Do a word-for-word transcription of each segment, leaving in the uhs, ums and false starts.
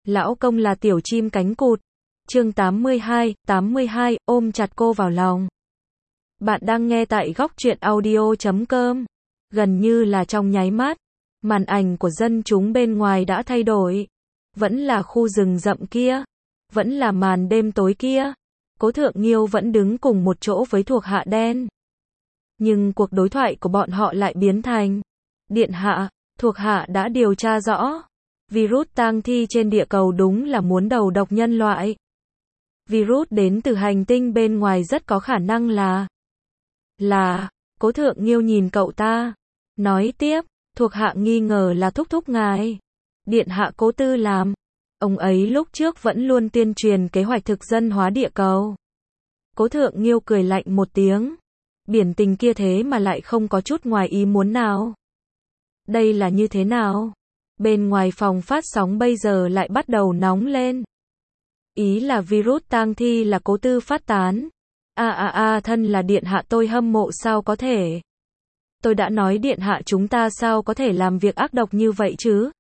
Lão công là tiểu chim cánh cụt. Chương tám mươi hai, tám mươi hai, ôm chặt cô vào lòng. Bạn đang nghe tại góc truyện audio chấm com. Gần như là trong nháy mắt, màn ảnh của dân chúng bên ngoài đã thay đổi. Vẫn là khu rừng rậm kia, vẫn là màn đêm tối kia. Cố Thượng Nghiêu vẫn đứng cùng một chỗ với thuộc hạ đen. Nhưng cuộc đối thoại của bọn họ lại biến thành: Điện hạ, thuộc hạ đã điều tra rõ. Virus tang thi trên địa cầu đúng là muốn đầu độc nhân loại. Virus đến từ hành tinh bên ngoài rất có khả năng là... Là... Cố Thượng Nghiêu nhìn cậu ta, nói tiếp, thuộc hạ nghi ngờ là thúc thúc ngài. Điện hạ Cố Tư làm. Ông ấy lúc trước vẫn luôn tuyên truyền kế hoạch thực dân hóa địa cầu. Cố Thượng Nghiêu cười lạnh một tiếng. Biển tình kia thế mà lại không có chút ngoài ý muốn nào. Đây là như thế nào? Bên ngoài phòng phát sóng bây giờ lại bắt đầu nóng lên. Ý là virus tang thi là Cố Tư phát tán. A a a, thân là điện hạ tôi hâm mộ sao có thể. Tôi đã nói điện hạ chúng ta sao có thể làm việc ác độc như vậy chứ?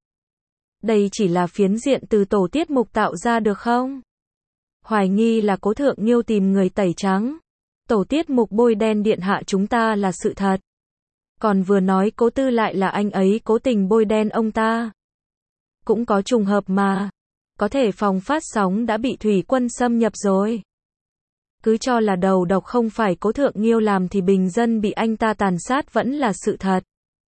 Đây chỉ là phiến diện từ tổ tiết mục tạo ra được không? Hoài nghi là Cố Thượng Nghiêu tìm người tẩy trắng. Tổ tiết mục bôi đen điện hạ chúng ta là sự thật. Còn vừa nói Cố Tư lại là anh ấy cố tình bôi đen ông ta. Cũng có trùng hợp mà. Có thể phòng phát sóng đã bị thủy quân xâm nhập rồi. Cứ cho là đầu độc không phải Cố Thượng Nghiêu làm thì bình dân bị anh ta tàn sát vẫn là sự thật.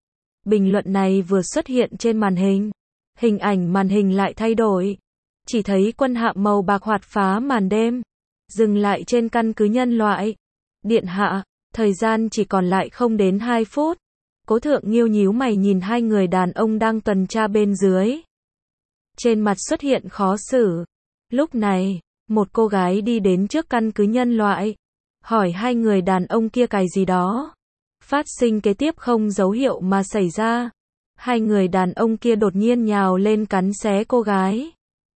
Bình luận này vừa xuất hiện trên màn hình. Hình ảnh màn hình lại thay đổi. Chỉ thấy quân hạm màu bạc hoạt phá màn đêm. Dừng lại trên căn cứ nhân loại. Điện hạ, thời gian chỉ còn lại không đến hai phút. Cố Thượng Nghiêu nhíu mày nhìn hai người đàn ông đang tuần tra bên dưới. Trên mặt xuất hiện khó xử. Lúc này, một cô gái đi đến trước căn cứ nhân loại. Hỏi hai người đàn ông kia cài gì đó. Phát sinh kế tiếp không dấu hiệu mà xảy ra. Hai người đàn ông kia đột nhiên nhào lên cắn xé cô gái.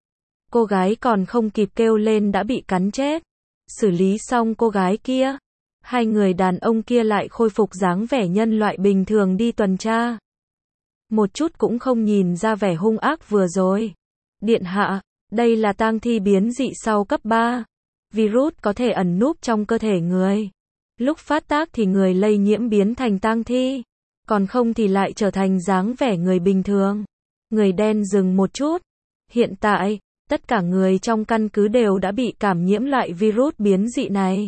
Cô gái còn không kịp kêu lên đã bị cắn chết. Xử lý xong cô gái kia. Hai người đàn ông kia lại khôi phục dáng vẻ nhân loại bình thường đi tuần tra. Một chút cũng không nhìn ra vẻ hung ác vừa rồi. Điện hạ, đây là tang thi biến dị sau cấp ba. Virus có thể ẩn núp trong cơ thể người. Lúc phát tác thì người lây nhiễm biến thành tang thi. Còn không thì lại trở thành dáng vẻ người bình thường. Người đen dừng một chút. Hiện tại, tất cả người trong căn cứ đều đã bị cảm nhiễm loại virus biến dị này.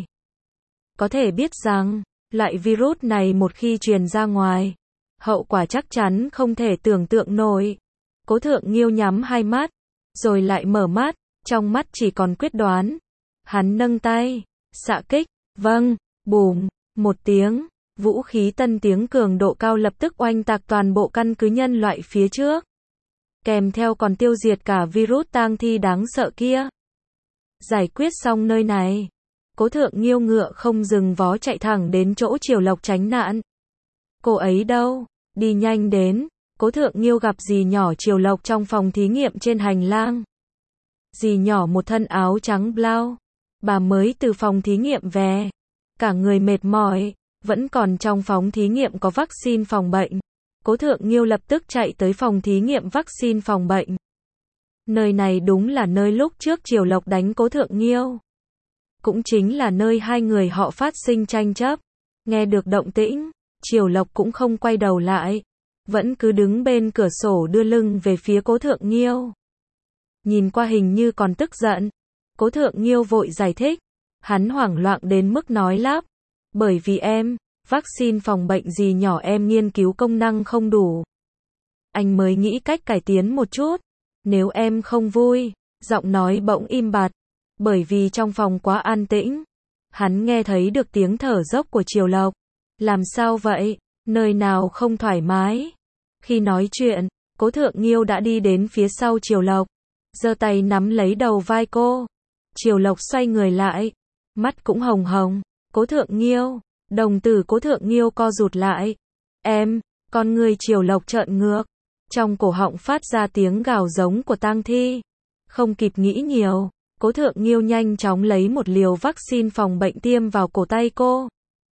Có thể biết rằng, loại virus này một khi truyền ra ngoài, hậu quả chắc chắn không thể tưởng tượng nổi. Cố Thượng Nghiêu nhắm hai mắt, rồi lại mở mắt, trong mắt chỉ còn quyết đoán. Hắn nâng tay, xạ kích, vâng, bùm, một tiếng, vũ khí tân tiếng cường độ cao lập tức oanh tạc toàn bộ căn cứ nhân loại phía trước. Kèm theo còn tiêu diệt cả virus tang thi đáng sợ kia. Giải quyết xong nơi này. Cố Thượng Nghiêu ngựa không dừng vó chạy thẳng đến chỗ Triều Lộc tránh nạn. Cô ấy đâu? Đi nhanh đến. Cố Thượng Nghiêu gặp dì nhỏ Triều Lộc trong phòng thí nghiệm trên hành lang. Dì nhỏ một thân áo trắng blau. Bà mới từ phòng thí nghiệm về. Cả người mệt mỏi. Vẫn còn trong phòng thí nghiệm có vaccine phòng bệnh. Cố Thượng Nghiêu lập tức chạy tới phòng thí nghiệm vaccine phòng bệnh. Nơi này đúng là nơi lúc trước Triều Lộc đánh Cố Thượng Nghiêu. Cũng chính là nơi hai người họ phát sinh tranh chấp. Nghe được động tĩnh, Triều Lộc cũng không quay đầu lại. Vẫn cứ đứng bên cửa sổ đưa lưng về phía Cố Thượng Nghiêu. Nhìn qua hình như còn tức giận. Cố Thượng Nghiêu vội giải thích. Hắn hoảng loạn đến mức nói lắp. Bởi vì em, vaccine phòng bệnh gì nhỏ em nghiên cứu công năng không đủ. Anh mới nghĩ cách cải tiến một chút. Nếu em không vui, giọng nói bỗng im bặt. Bởi vì trong phòng quá an tĩnh. Hắn nghe thấy được tiếng thở dốc của Triều Lộc. Làm sao vậy? Nơi nào không thoải mái? Khi nói chuyện, Cố Thượng Nghiêu đã đi đến phía sau Triều Lộc. Giơ tay nắm lấy đầu vai cô. Triều Lộc xoay người lại. Mắt cũng hồng hồng. Cố Thượng Nghiêu. Đồng tử Cố Thượng Nghiêu co rụt lại. Em, con người Triều Lộc trợn ngược. Trong cổ họng phát ra tiếng gào giống của tang thi. Không kịp nghĩ nhiều. Cố Thượng Nghiêu nhanh chóng lấy một liều vaccine phòng bệnh tiêm vào cổ tay cô.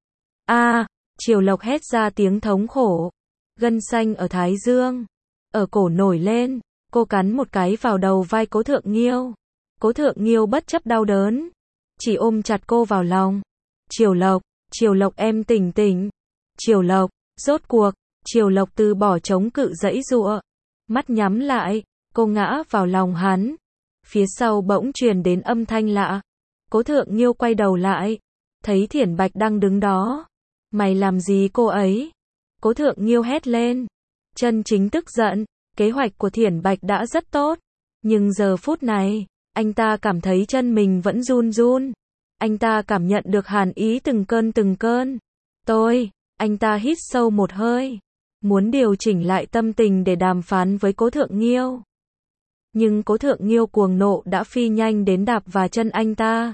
A, à, Triều Lộc hét ra tiếng thống khổ. Gân xanh ở thái dương, ở cổ nổi lên, Cô cắn một cái vào đầu vai Cố Thượng Nghiêu. Cố Thượng Nghiêu bất chấp đau đớn, chỉ ôm chặt cô vào lòng. Triều Lộc, Triều Lộc em tỉnh tỉnh. Triều Lộc, rốt cuộc, Triều Lộc từ bỏ chống cự giãy giụa. Mắt nhắm lại, cô ngã vào lòng hắn. Phía sau bỗng truyền đến âm thanh lạ. Cố Thượng Nghiêu quay đầu lại, thấy Thiển Bạch đang đứng đó. Mày làm gì cô ấy? Cố Thượng Nghiêu hét lên. Chân chính tức giận, kế hoạch của Thiển Bạch đã rất tốt. Nhưng giờ phút này, anh ta cảm thấy chân mình vẫn run run. Anh ta cảm nhận được hàn ý từng cơn từng cơn. Tôi, anh ta hít sâu một hơi. Muốn điều chỉnh lại tâm tình để đàm phán với Cố Thượng Nghiêu. Nhưng Cố Thượng Nghiêu cuồng nộ đã phi nhanh đến đạp vào chân anh ta.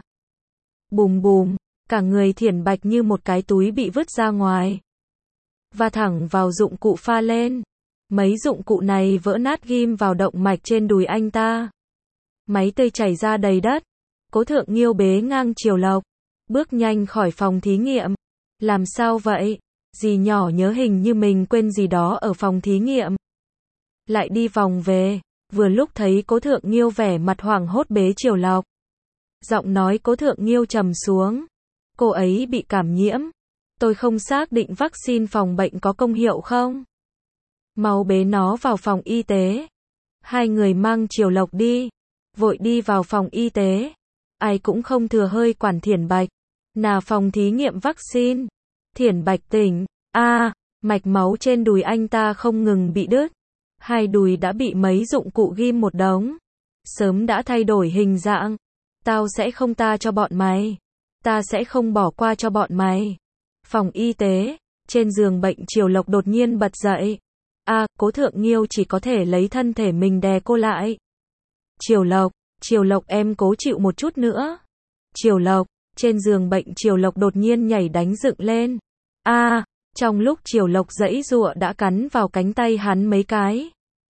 Bùm bùm, cả người Thiển Bạch như một cái túi bị vứt ra ngoài. Và thẳng vào dụng cụ pha lên. Mấy dụng cụ này vỡ nát ghim vào động mạch trên đùi anh ta. Máy tơi chảy ra đầy đất. Cố Thượng Nghiêu bế ngang Triều Lộc, bước nhanh khỏi phòng thí nghiệm. Làm sao vậy? Dì nhỏ nhớ hình như mình quên gì đó ở phòng thí nghiệm. Lại đi vòng về, vừa lúc thấy Cố Thượng Nghiêu vẻ mặt hoảng hốt bế Triều Lộc. Giọng nói Cố Thượng Nghiêu trầm xuống. Cô ấy bị cảm nhiễm. Tôi không xác định vaccine phòng bệnh có công hiệu không? Mau bế nó vào phòng y tế. Hai người mang Triều Lộc đi. Vội đi vào phòng y tế. Ai cũng không thừa hơi quản Thiển Bạch. Nà phòng thí nghiệm vaccine. Thiển Bạch tỉnh. A, à, mạch máu trên đùi anh ta không ngừng bị đứt. Hai đùi đã bị mấy dụng cụ ghim một đống. Sớm đã thay đổi hình dạng. Tao sẽ không tha cho bọn mày. Ta sẽ không bỏ qua cho bọn mày. Phòng y tế, trên giường bệnh Triều Lộc đột nhiên bật dậy. A, à, Cố Thượng Nghiêu chỉ có thể lấy thân thể mình đè cô lại. Triều Lộc, Triều Lộc em cố chịu một chút nữa. Triều Lộc, trên giường bệnh Triều Lộc đột nhiên nhảy đánh dựng lên. A, à, trong lúc Triều Lộc giãy giụa đã cắn vào cánh tay hắn mấy cái.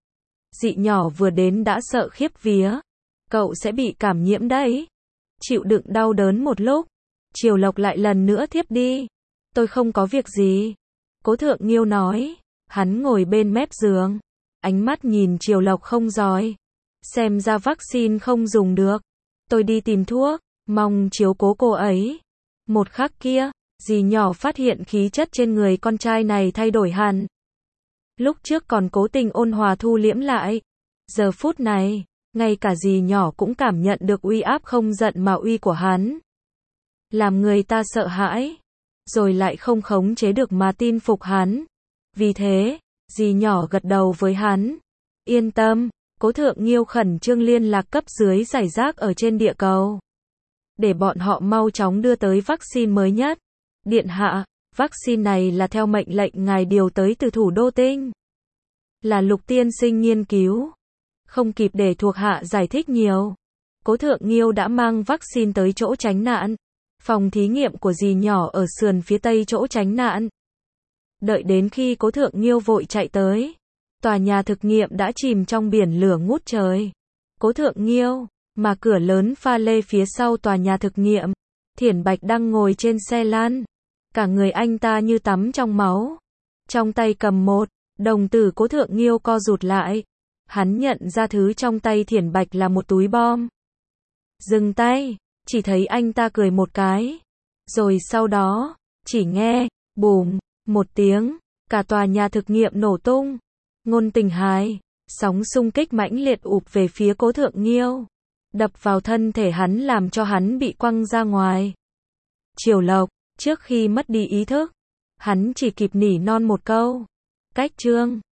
Dị nhỏ vừa đến đã sợ khiếp vía. Cậu sẽ bị cảm nhiễm đấy. Chịu đựng đau đớn một lúc. Triều Lộc lại lần nữa thiếp đi. Tôi không có việc gì. Cố Thượng Nghiêu nói. Hắn ngồi bên mép giường. Ánh mắt nhìn Triều Lộc không dõi. Xem ra vaccine không dùng được. Tôi đi tìm thuốc. Mong chiếu cố cô ấy. Một khắc kia, dì nhỏ phát hiện khí chất trên người con trai này thay đổi hẳn. Lúc trước còn cố tình ôn hòa thu liễm lại. Giờ phút này, ngay cả dì nhỏ cũng cảm nhận được uy áp không giận mà uy của hắn. Làm người ta sợ hãi. Rồi lại không khống chế được mà tin phục hắn. Vì thế, dì nhỏ gật đầu với hắn. Yên tâm, Cố Thượng Nghiêu khẩn trương liên lạc cấp dưới rải rác ở trên địa cầu. Để bọn họ mau chóng đưa tới vaccine mới nhất. Điện hạ, vaccine này là theo mệnh lệnh ngài điều tới từ thủ đô Tinh. Là Lục tiên sinh nghiên cứu. Không kịp để thuộc hạ giải thích nhiều. Cố Thượng Nghiêu đã mang vaccine tới chỗ tránh nạn. Phòng thí nghiệm của dì nhỏ ở sườn phía tây chỗ tránh nạn. Đợi đến khi Cố Thượng Nghiêu vội chạy tới. Tòa nhà thực nghiệm đã chìm trong biển lửa ngút trời. Cố Thượng Nghiêu, mà cửa lớn pha lê phía sau tòa nhà thực nghiệm. Thiển Bạch đang ngồi trên xe lăn. Cả người anh ta như tắm trong máu. Trong tay cầm một đồng tử. Cố Thượng Nghiêu co rụt lại. Hắn nhận ra thứ trong tay Thiển Bạch là một túi bom. Dừng tay, chỉ thấy anh ta cười một cái. Rồi sau đó, chỉ nghe, bùm, một tiếng, cả tòa nhà thực nghiệm nổ tung. Ngôn Tình Hài, sóng xung kích mãnh liệt ụp về phía Cố Thượng Nghiêu. Đập vào thân thể hắn làm cho hắn bị quăng ra ngoài. Triều Lộc, trước khi mất đi ý thức, hắn chỉ kịp nỉ non một câu. Cách chương